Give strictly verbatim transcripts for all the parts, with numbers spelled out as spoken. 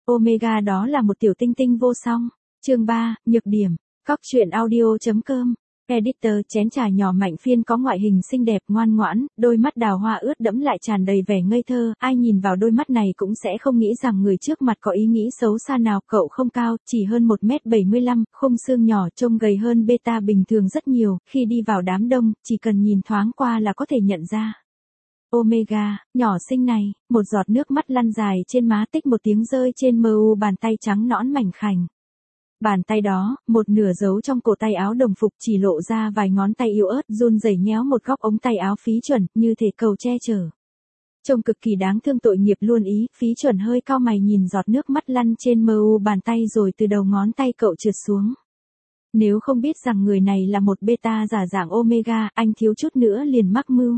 Omega đó là một tiểu tinh tinh vô song. Chương ba, nhược điểm. Cóc truyện audio.com. Editor. Chén trà nhỏ Mạnh Phiên có ngoại hình xinh đẹp ngoan ngoãn, đôi mắt đào hoa ướt đẫm lại tràn đầy vẻ ngây thơ, ai nhìn vào đôi mắt này cũng sẽ không nghĩ rằng người trước mặt có ý nghĩ xấu xa nào. Cậu không cao, chỉ hơn một mét bảy mươi lăm, khung xương nhỏ, trông gầy hơn beta bình thường rất nhiều, khi đi vào đám đông, chỉ cần nhìn thoáng qua là có thể nhận ra. Omega, nhỏ xinh này, một giọt nước mắt lăn dài trên má, tích một tiếng rơi trên mờ u bàn tay trắng nõn mảnh khảnh. Bàn tay đó, một nửa giấu trong cổ tay áo đồng phục, chỉ lộ ra vài ngón tay yếu ớt, run rẩy nhéo một góc ống tay áo Phí Chuẩn, như thể cầu che chở. Trông cực kỳ đáng thương, tội nghiệp luôn ý. Phí Chuẩn hơi cau mày nhìn giọt nước mắt lăn trên mờ u bàn tay rồi từ đầu ngón tay cậu trượt xuống. Nếu không biết rằng người này là một beta giả dạng Omega, anh thiếu chút nữa liền mắc mưu.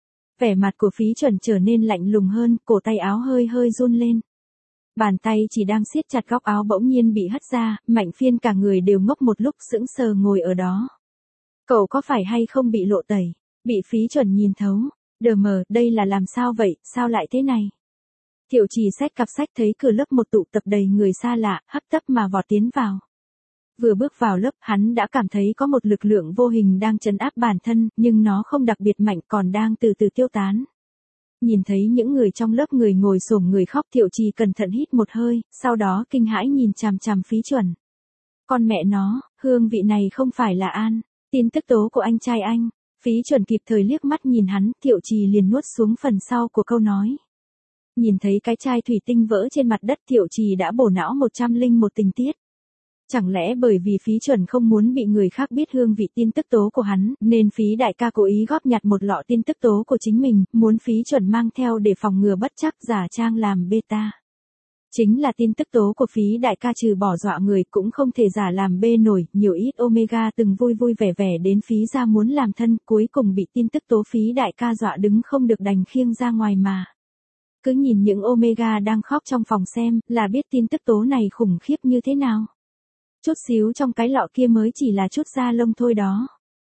Vẻ mặt của Phí Chuẩn trở nên lạnh lùng hơn, cổ tay áo hơi hơi run lên. Bàn tay chỉ đang siết chặt góc áo bỗng nhiên bị hất ra, Mạnh Phiên cả người đều ngốc một lúc, sững sờ ngồi ở đó. Cậu có phải hay không bị lộ tẩy? Bị Phí Chuẩn nhìn thấu. Đờ mờ, đây là làm sao vậy, sao lại thế này? Thiệu Trì xách cặp sách thấy cửa lớp một tụ tập đầy người xa lạ, hấp tấp mà vọt tiến vào. Vừa bước vào lớp, hắn đã cảm thấy có một lực lượng vô hình đang trấn áp bản thân, nhưng nó không đặc biệt mạnh, còn đang từ từ tiêu tán. Nhìn thấy những người trong lớp, người ngồi xổm người khóc, Thiệu Trì cẩn thận hít một hơi, sau đó kinh hãi nhìn chằm chằm Phí Chuẩn. Con mẹ nó, hương vị này không phải là An, tin tức tố của anh trai anh. Phí Chuẩn kịp thời liếc mắt nhìn hắn, Thiệu Trì liền nuốt xuống phần sau của câu nói. Nhìn thấy cái chai thủy tinh vỡ trên mặt đất, Thiệu Trì đã bổ não một trăm linh một tình tiết. Chẳng lẽ bởi vì Phí Chuẩn không muốn bị người khác biết hương vị tin tức tố của hắn, nên Phí đại ca cố ý góp nhặt một lọ tin tức tố của chính mình, muốn Phí Chuẩn mang theo để phòng ngừa bất trắc, giả trang làm beta. Chính là tin tức tố của Phí đại ca trừ bỏ dọa người cũng không thể giả làm bê nổi, nhiều ít Omega từng vui vui vẻ vẻ đến Phí ra muốn làm thân, cuối cùng bị tin tức tố Phí đại ca dọa đứng không được đành khiêng ra ngoài mà. Cứ nhìn những Omega đang khóc trong phòng xem, là biết tin tức tố này khủng khiếp như thế nào. Chút xíu trong cái lọ kia mới chỉ là chút da lông thôi đó.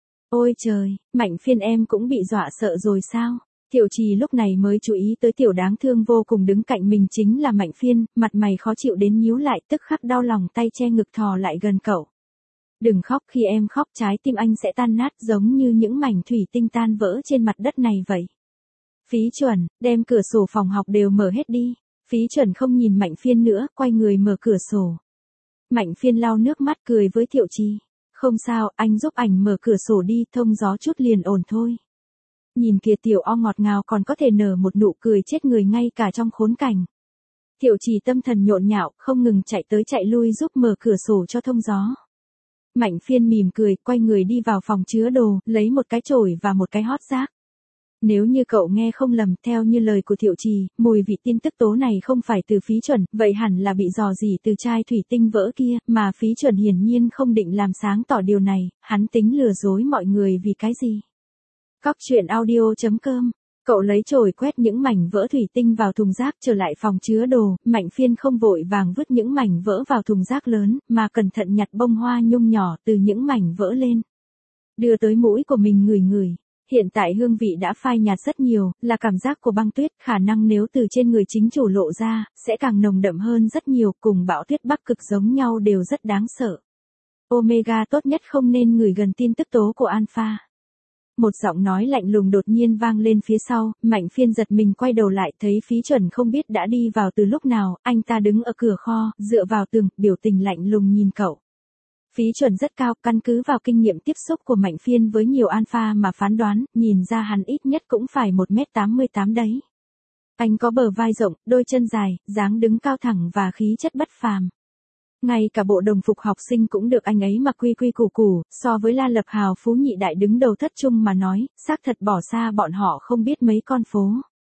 Ôi trời, Mạnh Phiên em cũng bị dọa sợ rồi sao? Thiệu Trì lúc này mới chú ý tới tiểu đáng thương vô cùng đứng cạnh mình chính là Mạnh Phiên, mặt mày khó chịu đến nhíu lại, tức khắc đau lòng, tay che ngực thò lại gần cậu. Đừng khóc, khi em khóc trái tim anh sẽ tan nát giống như những mảnh thủy tinh tan vỡ trên mặt đất này vậy. Phí Chuẩn, đem cửa sổ phòng học đều mở hết đi. Phí Chuẩn không nhìn Mạnh Phiên nữa, quay người mở cửa sổ. Mạnh Phiên lau nước mắt cười với Thiệu Trì. Không sao, anh giúp ảnh mở cửa sổ đi, thông gió chút liền ổn thôi. Nhìn kìa, tiểu o ngọt ngào còn có thể nở một nụ cười chết người ngay cả trong khốn cảnh. Thiệu Trì tâm thần nhộn nhạo, không ngừng chạy tới chạy lui giúp mở cửa sổ cho thông gió. Mạnh Phiên mỉm cười, quay người đi vào phòng chứa đồ, lấy một cái chổi và một cái hót rác. Nếu như cậu nghe không lầm, theo như lời của Thiệu Trì, mùi vị tin tức tố này không phải từ Phí Chuẩn, vậy hẳn là bị dò dỉ từ chai thủy tinh vỡ kia, mà Phí Chuẩn hiển nhiên không định làm sáng tỏ điều này, hắn tính lừa dối mọi người vì cái gì. Cóc truyện audio.com. Cậu lấy chổi quét những mảnh vỡ thủy tinh vào thùng rác, trở lại phòng chứa đồ. Mạnh Phiên không vội vàng vứt những mảnh vỡ vào thùng rác lớn, mà cẩn thận nhặt bông hoa nhung nhỏ từ những mảnh vỡ lên. Đưa tới mũi của mình ngửi ngửi. Hiện tại hương vị đã phai nhạt rất nhiều, là cảm giác của băng tuyết, khả năng nếu từ trên người chính chủ lộ ra, sẽ càng nồng đậm hơn rất nhiều, cùng bão tuyết Bắc Cực giống nhau, đều rất đáng sợ. Omega tốt nhất không nên ngửi gần tin tức tố của Alpha. Một giọng nói lạnh lùng đột nhiên vang lên phía sau, Mạnh Phiên giật mình quay đầu lại, thấy Phí Chuẩn không biết đã đi vào từ lúc nào, anh ta đứng ở cửa kho, dựa vào tường, biểu tình lạnh lùng nhìn cậu. Phí Chuẩn rất cao, căn cứ vào kinh nghiệm tiếp xúc của Mạnh Phiên với nhiều alpha mà phán đoán, nhìn ra hắn ít nhất cũng phải một mét tám mươi tám đấy. Anh có bờ vai rộng, đôi chân dài, dáng đứng cao thẳng và khí chất bất phàm. Ngay cả bộ đồng phục học sinh cũng được anh ấy mặc quy quy củ củ, so với La Lập Hào Phú Nhị Đại đứng đầu thất trung mà nói, xác thật bỏ xa bọn họ không biết mấy con phố.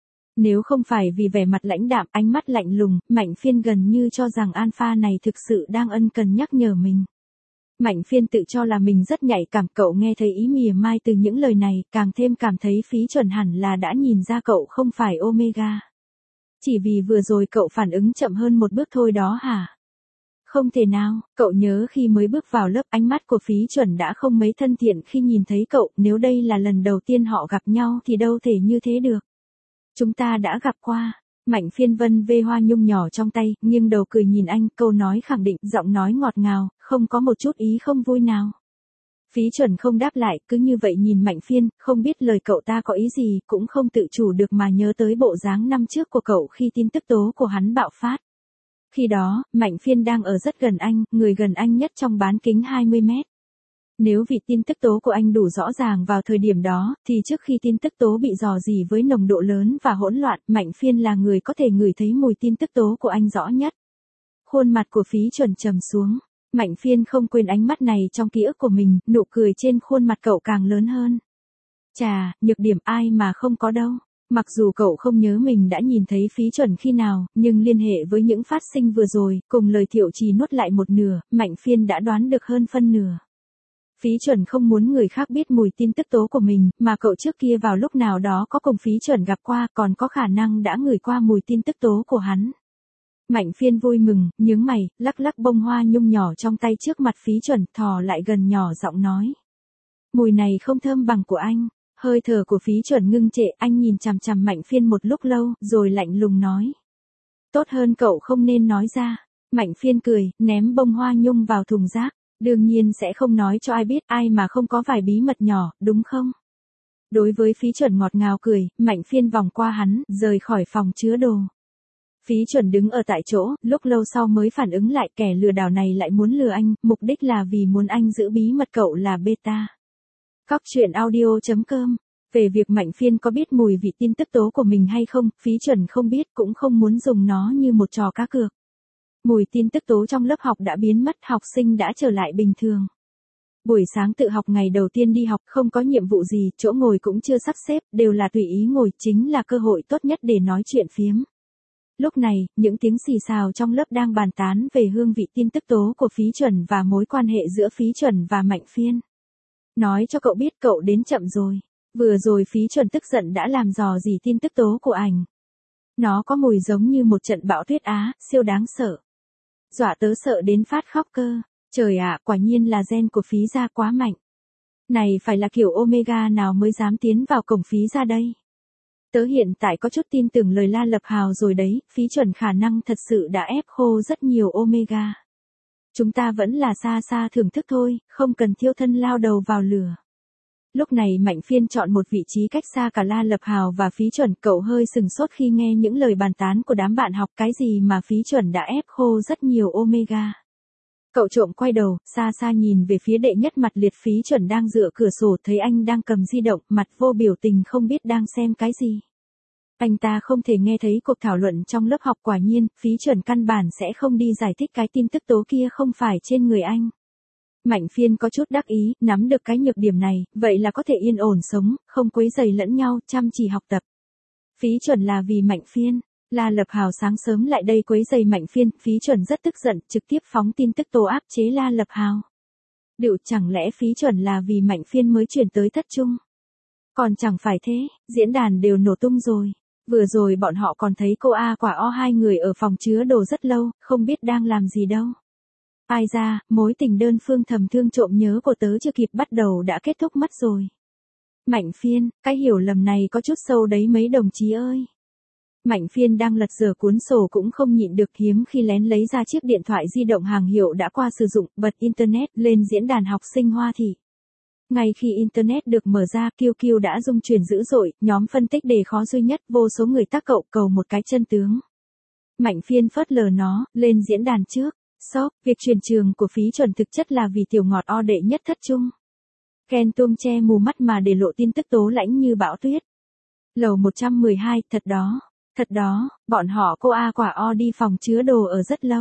Nếu không phải vì vẻ mặt lãnh đạm, ánh mắt lạnh lùng, Mạnh Phiên gần như cho rằng alpha này thực sự đang ân cần nhắc nhở mình. Mạnh Phiên tự cho là mình rất nhạy cảm, cậu nghe thấy ý mỉa mai từ những lời này, càng thêm cảm thấy Phí Chuẩn hẳn là đã nhìn ra cậu không phải Omega. Chỉ vì vừa rồi cậu phản ứng chậm hơn một bước thôi đó hả? Không thể nào, cậu nhớ khi mới bước vào lớp, ánh mắt của Phí Chuẩn đã không mấy thân thiện khi nhìn thấy cậu, nếu đây là lần đầu tiên họ gặp nhau thì đâu thể như thế được. Chúng ta đã gặp qua. Mạnh Phiên vân vê hoa nhung nhỏ trong tay, nghiêng đầu cười nhìn anh, câu nói khẳng định, giọng nói ngọt ngào, không có một chút ý không vui nào. Phí Chuẩn không đáp lại, cứ như vậy nhìn Mạnh Phiên, không biết lời cậu ta có ý gì, cũng không tự chủ được mà nhớ tới bộ dáng năm trước của cậu khi tin tức tố của hắn bạo phát. Khi đó, Mạnh Phiên đang ở rất gần anh, người gần anh nhất trong bán kính hai mươi mét. Nếu vì tin tức tố của anh đủ rõ ràng vào thời điểm đó, thì trước khi tin tức tố bị rò rỉ với nồng độ lớn và hỗn loạn, Mạnh Phiên là người có thể ngửi thấy mùi tin tức tố của anh rõ nhất. Khuôn mặt của Phí Chuẩn trầm xuống. Mạnh Phiên không quên ánh mắt này trong ký ức của mình, nụ cười trên khuôn mặt cậu càng lớn hơn. Chà, nhược điểm ai mà không có đâu. Mặc dù cậu không nhớ mình đã nhìn thấy Phí Chuẩn khi nào, nhưng liên hệ với những phát sinh vừa rồi, cùng lời Thiệu Trì nuốt lại một nửa, Mạnh Phiên đã đoán được hơn phân nửa. Phí Chuẩn không muốn người khác biết mùi tin tức tố của mình, mà cậu trước kia vào lúc nào đó có cùng Phí Chuẩn gặp qua, còn có khả năng đã ngửi qua mùi tin tức tố của hắn. Mạnh Phiên vui mừng, nhướng mày, lắc lắc bông hoa nhung nhỏ trong tay trước mặt Phí Chuẩn, thò lại gần nhỏ giọng nói. Mùi này không thơm bằng của anh. Hơi thở của Phí Chuẩn ngưng trệ, anh nhìn chằm chằm Mạnh Phiên một lúc lâu, rồi lạnh lùng nói. Tốt hơn cậu không nên nói ra. Mạnh Phiên cười, ném bông hoa nhung vào thùng rác. Đương nhiên sẽ không nói cho ai biết, ai mà không có vài bí mật nhỏ, đúng không? Đối với Phí Chuẩn ngọt ngào cười, Mạnh Phiên vòng qua hắn, rời khỏi phòng chứa đồ. Phí Chuẩn đứng ở tại chỗ, lúc lâu sau mới phản ứng lại, kẻ lừa đảo này lại muốn lừa anh, mục đích là vì muốn anh giữ bí mật cậu là beta. Cóc truyện audio chấm com. Về việc Mạnh Phiên có biết mùi vị tin tức tố của mình hay không, Phí Chuẩn không biết, cũng không muốn dùng nó như một trò cá cược. Mùi tin tức tố trong lớp học đã biến mất, học sinh đã trở lại bình thường. Buổi sáng tự học ngày đầu tiên đi học, không có nhiệm vụ gì, chỗ ngồi cũng chưa sắp xếp, đều là tùy ý ngồi, chính là cơ hội tốt nhất để nói chuyện phiếm. Lúc này, những tiếng xì xào trong lớp đang bàn tán về hương vị tin tức tố của Phí Chuẩn và mối quan hệ giữa Phí Chuẩn và Mạnh Phiên. Nói cho cậu biết cậu đến chậm rồi. Vừa rồi Phí Chuẩn tức giận đã làm dò dỉ tin tức tố của ảnh. Nó có mùi giống như một trận bão tuyết Á, siêu đáng sợ. Dọa tớ sợ đến phát khóc cơ. Trời ạ, quả nhiên là gen của Phí gia quá mạnh. Này phải là kiểu Omega nào mới dám tiến vào cổng Phí gia đây. Tớ hiện tại có chút tin tưởng lời La Lập Hào rồi đấy, Phí Chuẩn khả năng thật sự đã ép khô rất nhiều Omega. Chúng ta vẫn là xa xa thưởng thức thôi, không cần thiêu thân lao đầu vào lửa. Lúc này Mạnh Phiên chọn một vị trí cách xa cả La Lập Hào và Phí Chuẩn, cậu hơi sừng sốt khi nghe những lời bàn tán của đám bạn học, cái gì mà Phí Chuẩn đã ép khô rất nhiều Omega. Cậu trộm quay đầu, xa xa nhìn về phía đệ nhất mặt liệt Phí Chuẩn đang dựa cửa sổ, thấy anh đang cầm di động, mặt vô biểu tình không biết đang xem cái gì. Anh ta không thể nghe thấy cuộc thảo luận trong lớp học, quả nhiên, Phí Chuẩn căn bản sẽ không đi giải thích cái tin tức tố kia không phải trên người anh. Mạnh Phiên có chút đắc ý, nắm được cái nhược điểm này, vậy là có thể yên ổn sống, không quấy rầy lẫn nhau, chăm chỉ học tập. Phí Chuẩn là vì Mạnh Phiên. La Lập Hào sáng sớm lại đây quấy rầy Mạnh Phiên, Phí Chuẩn rất tức giận, trực tiếp phóng tin tức tố áp chế La Lập Hào. Điệu chẳng lẽ Phí Chuẩn là vì Mạnh Phiên mới chuyển tới thất trung? Còn chẳng phải thế, diễn đàn đều nổ tung rồi. Vừa rồi bọn họ còn thấy cô A quả O hai người ở phòng chứa đồ rất lâu, không biết đang làm gì đâu. Ai ra, mối tình đơn phương thầm thương trộm nhớ của tớ chưa kịp bắt đầu đã kết thúc mất rồi. Mạnh Phiên, cái hiểu lầm này có chút sâu đấy mấy đồng chí ơi. Mạnh Phiên đang lật dở cuốn sổ cũng không nhịn được, hiếm khi lén lấy ra chiếc điện thoại di động hàng hiệu đã qua sử dụng, bật Internet lên diễn đàn học sinh Hoa Thị. Ngay khi Internet được mở ra, Q Q đã rung chuyển dữ dội, nhóm phân tích đề khó duy nhất, vô số người tác cậu cầu một cái chân tướng. Mạnh Phiên phớt lờ nó, lên diễn đàn trước. Sốc, việc chuyển trường của Phí Chuẩn thực chất là vì tiểu ngọt O đệ nhất thất trung. Ghen tuông che mù mắt mà để lộ tin tức tố lãnh như bão tuyết. Lầu một trăm mười hai, thật đó, thật đó, bọn họ cô A quả O đi phòng chứa đồ ở rất lâu.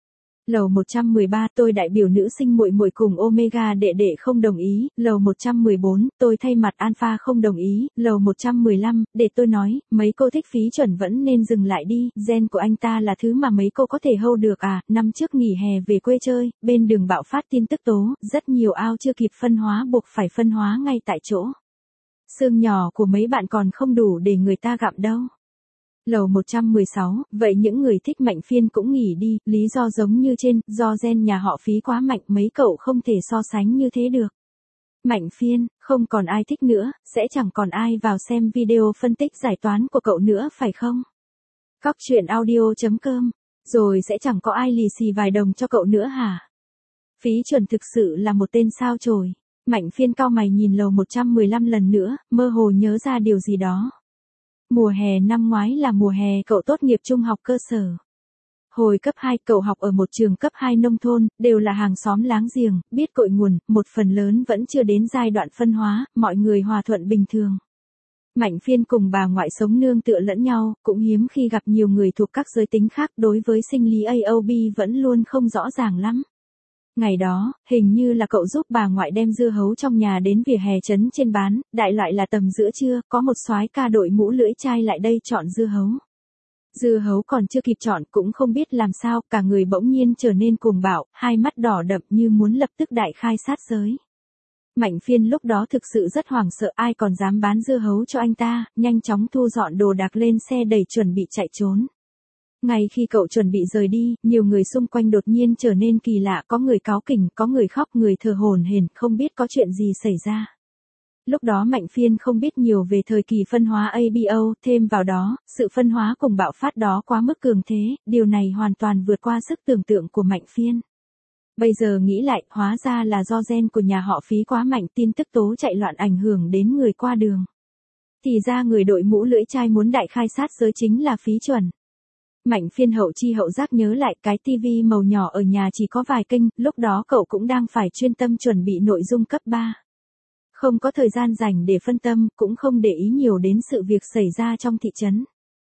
Lầu một trăm mười ba, tôi đại biểu nữ sinh muội muội cùng Omega đệ đệ không đồng ý. Lầu một trăm mười bốn, tôi thay mặt Alpha không đồng ý. Lầu một trăm mười lăm, để tôi nói, mấy cô thích Phí Chuẩn vẫn nên dừng lại đi, gen của anh ta là thứ mà mấy cô có thể hold được à. Năm trước nghỉ hè về quê chơi, bên đường bạo phát tin tức tố, rất nhiều ao chưa kịp phân hóa buộc phải phân hóa ngay tại chỗ. Xương nhỏ của mấy bạn còn không đủ để người ta gặm đâu. Lầu một trăm mười sáu, vậy những người thích Mạnh Phiên cũng nghỉ đi, lý do giống như trên, do gen nhà họ Phí quá mạnh, mấy cậu không thể so sánh như thế được. Mạnh Phiên, không còn ai thích nữa, sẽ chẳng còn ai vào xem video phân tích giải toán của cậu nữa phải không? Cóc truyện audio.com. Rồi sẽ chẳng có ai lì xì vài đồng cho cậu nữa hả? Phí Chuẩn thực sự là một tên sao chổi. Mạnh Phiên cau mày nhìn lầu một trăm mười lăm lần nữa, mơ hồ nhớ ra điều gì đó. Mùa hè năm ngoái là mùa hè cậu tốt nghiệp trung học cơ sở. Hồi cấp hai cậu học ở một trường cấp hai nông thôn, đều là hàng xóm láng giềng, biết cội nguồn, một phần lớn vẫn chưa đến giai đoạn phân hóa, mọi người hòa thuận bình thường. Mạnh Phiên cùng bà ngoại sống nương tựa lẫn nhau, cũng hiếm khi gặp nhiều người thuộc các giới tính khác, đối với sinh lý a o bê vẫn luôn không rõ ràng lắm. Ngày đó, hình như là cậu giúp bà ngoại đem dưa hấu trong nhà đến vỉa hè trấn trên bán, đại loại là tầm giữa trưa, có một soái ca đội mũ lưỡi chai lại đây chọn dưa hấu. Dưa hấu còn chưa kịp chọn cũng không biết làm sao, cả người bỗng nhiên trở nên cuồng bạo, hai mắt đỏ đậm như muốn lập tức đại khai sát giới. Mạnh Phiên lúc đó thực sự rất hoảng sợ, ai còn dám bán dưa hấu cho anh ta, nhanh chóng thu dọn đồ đạc lên xe đẩy chuẩn bị chạy trốn. Ngay khi cậu chuẩn bị rời đi, nhiều người xung quanh đột nhiên trở nên kỳ lạ, có người cáu kỉnh, có người khóc, người thở hổn hển, không biết có chuyện gì xảy ra. Lúc đó Mạnh Phiên không biết nhiều về thời kỳ phân hóa a bê o, thêm vào đó, sự phân hóa cùng bạo phát đó quá mức cường thế, điều này hoàn toàn vượt qua sức tưởng tượng của Mạnh Phiên. Bây giờ nghĩ lại, hóa ra là do gen của nhà họ Phí quá mạnh, tin tức tố chạy loạn ảnh hưởng đến người qua đường. Thì ra người đội mũ lưỡi chai muốn đại khai sát giới chính là Phí Chuẩn. Mạnh Phiên hậu chi hậu giác nhớ lại cái tivi màu nhỏ ở nhà chỉ có vài kênh, lúc đó cậu cũng đang phải chuyên tâm chuẩn bị nội dung cấp ba. Không có thời gian dành để phân tâm, cũng không để ý nhiều đến sự việc xảy ra trong thị trấn.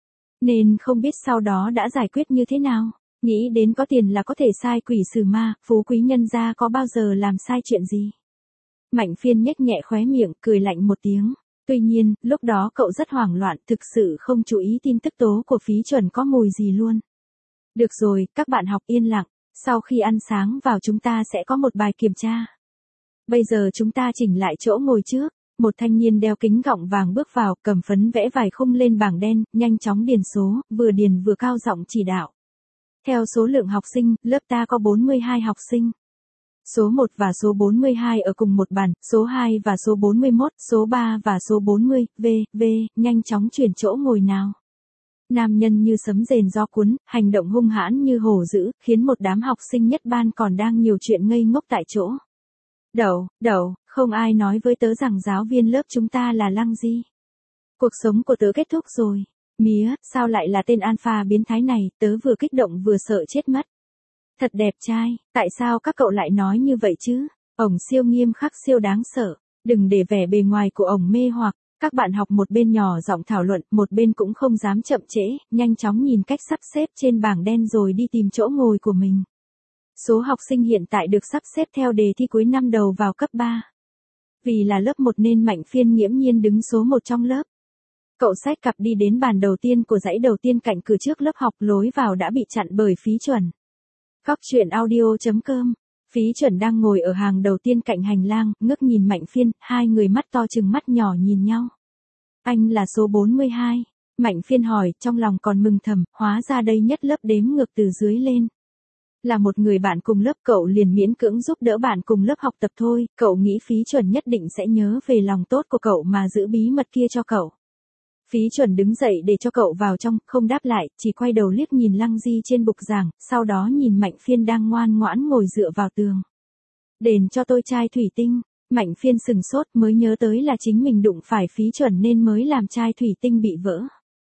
Nên không biết sau đó đã giải quyết như thế nào. Nghĩ đến có tiền là có thể sai quỷ xử ma, phú quý nhân gia có bao giờ làm sai chuyện gì. Mạnh Phiên nhếch nhẹ khóe miệng, cười lạnh một tiếng. Tuy nhiên, lúc đó cậu rất hoảng loạn, thực sự không chú ý tin tức tố của Phí Chuẩn có mùi gì luôn. Được rồi, các bạn học yên lặng, sau khi ăn sáng vào chúng ta sẽ có một bài kiểm tra. Bây giờ chúng ta chỉnh lại chỗ ngồi trước. Một thanh niên đeo kính gọng vàng bước vào, cầm phấn vẽ vài khung lên bảng đen, nhanh chóng điền số, vừa điền vừa cao giọng chỉ đạo. Theo số lượng học sinh, lớp ta có bốn mươi hai học sinh. Số một và số bốn mươi hai ở cùng một bàn, số hai và số bốn mươi mốt, số ba và số bốn mươi, v, v, nhanh chóng chuyển chỗ ngồi nào. Nam nhân như sấm rền gió cuốn, hành động hung hãn như hổ dữ, khiến một đám học sinh nhất ban còn đang nhiều chuyện ngây ngốc tại chỗ. Đậu, đậu, không ai nói với tớ rằng giáo viên lớp chúng ta là Lăng Di. Cuộc sống của tớ kết thúc rồi. Mía, sao lại là tên alpha biến thái này, tớ vừa kích động vừa sợ chết mất. Thật đẹp trai, tại sao các cậu lại nói như vậy chứ? Ổng siêu nghiêm khắc siêu đáng sợ, đừng để vẻ bề ngoài của ổng mê hoặc. Các bạn học một bên nhỏ giọng thảo luận, một bên cũng không dám chậm trễ, nhanh chóng nhìn cách sắp xếp trên bảng đen rồi đi tìm chỗ ngồi của mình. Số học sinh hiện tại được sắp xếp theo đề thi cuối năm đầu vào cấp ba. Vì là lớp một nên Mạnh Phiên nghiễm nhiên đứng số một trong lớp. Cậu xách cặp đi đến bàn đầu tiên của dãy đầu tiên cạnh cửa trước lớp học, lối vào đã bị chặn bởi Phí Chuẩn. Cóc truyện audio.com. Phí Chuẩn đang ngồi ở hàng đầu tiên cạnh hành lang, ngước nhìn Mạnh Phiên, hai người mắt to chừng mắt nhỏ nhìn nhau. Anh là số bốn mươi hai. Mạnh Phiên hỏi, trong lòng còn mừng thầm, hóa ra đây nhất lớp đếm ngược từ dưới lên. Là một người bạn cùng lớp cậu liền miễn cưỡng giúp đỡ bạn cùng lớp học tập thôi, cậu nghĩ Phí Chuẩn nhất định sẽ nhớ về lòng tốt của cậu mà giữ bí mật kia cho cậu. Phí Chuẩn đứng dậy để cho cậu vào trong, không đáp lại, chỉ quay đầu liếc nhìn Lăng Di trên bục giảng, sau đó nhìn Mạnh Phiên đang ngoan ngoãn ngồi dựa vào tường. Đền cho tôi chai thủy tinh. Mạnh Phiên sừng sốt mới nhớ tới là chính mình đụng phải Phí Chuẩn nên mới làm chai thủy tinh bị vỡ.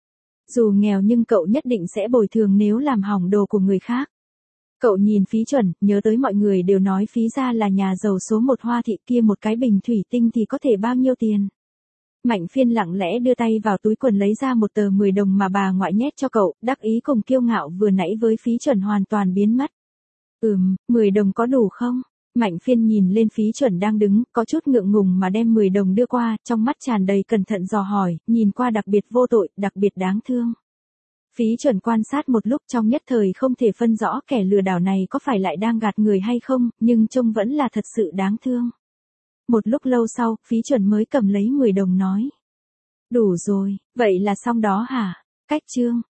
Dù nghèo nhưng cậu nhất định sẽ bồi thường nếu làm hỏng đồ của người khác. Cậu nhìn Phí Chuẩn, nhớ tới mọi người đều nói Phí gia là nhà giàu số một Hoa Thị, kia một cái bình thủy tinh thì có thể bao nhiêu tiền. Mạnh Phiên lặng lẽ đưa tay vào túi quần lấy ra một tờ mười đồng mà bà ngoại nhét cho cậu, đắc ý cùng kiêu ngạo vừa nãy với Phí Chuẩn hoàn toàn biến mất. Ừm, mười đồng có đủ không? Mạnh Phiên nhìn lên Phí Chuẩn đang đứng, có chút ngượng ngùng mà đem mười đồng đưa qua, trong mắt tràn đầy cẩn thận dò hỏi, nhìn qua đặc biệt vô tội, đặc biệt đáng thương. Phí Chuẩn quan sát một lúc trong nhất thời không thể phân rõ kẻ lừa đảo này có phải lại đang gạt người hay không, nhưng trông vẫn là thật sự đáng thương. Một lúc lâu sau, Phí Chuẩn mới cầm lấy mười đồng nói. Đủ rồi, vậy là xong đó hả? Cách chương.